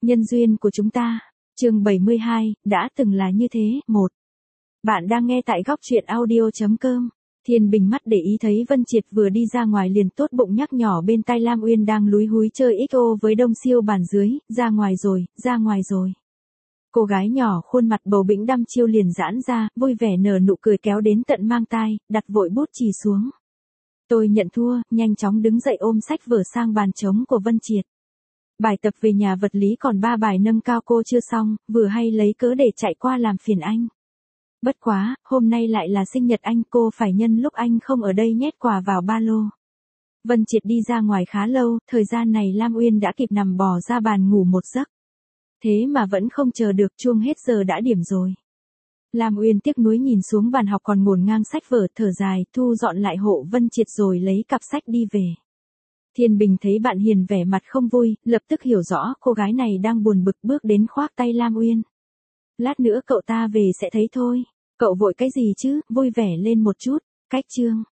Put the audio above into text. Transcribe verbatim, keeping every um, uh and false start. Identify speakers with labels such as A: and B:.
A: Nhân duyên của chúng ta. Chương bảy mươi hai, đã từng là như thế. một. Bạn đang nghe tại góc truyện audio chấm com. Thiên Bình mắt để ý thấy Vân Triệt vừa đi ra ngoài liền tốt bụng nhắc nhỏ bên tai Lam Uyên đang lúi húi chơi ích ô với Đông Siêu bàn dưới, ra ngoài rồi, ra ngoài rồi. Cô gái nhỏ khuôn mặt bầu bĩnh đăm chiêu liền giãn ra, vui vẻ nở nụ cười kéo đến tận mang tai, đặt vội bút chì xuống. Tôi nhận thua, nhanh chóng đứng dậy ôm sách vở sang bàn trống của Vân Triệt. Bài tập về nhà vật lý còn ba bài nâng cao cô chưa xong, vừa hay lấy cớ để chạy qua làm phiền anh. Bất quá, hôm nay lại là sinh nhật anh, cô phải nhân lúc anh không ở đây nhét quà vào ba lô. Vân Triệt đi ra ngoài khá lâu, thời gian này Lam Uyên đã kịp nằm bò ra bàn ngủ một giấc. Thế mà vẫn không chờ được, chuông hết giờ đã điểm rồi. Lam Uyên tiếc nuối nhìn xuống bàn học còn ngổn ngang sách vở, thở dài, thu dọn lại hộ Vân Triệt rồi lấy cặp sách đi về. Thiên Bình thấy bạn Hiền vẻ mặt không vui, lập tức hiểu rõ cô gái này đang buồn bực, bước đến khoác tay Lam Uyên. Lát nữa cậu ta về sẽ thấy thôi. Cậu vội cái gì chứ, vui vẻ lên một chút. Cách chương.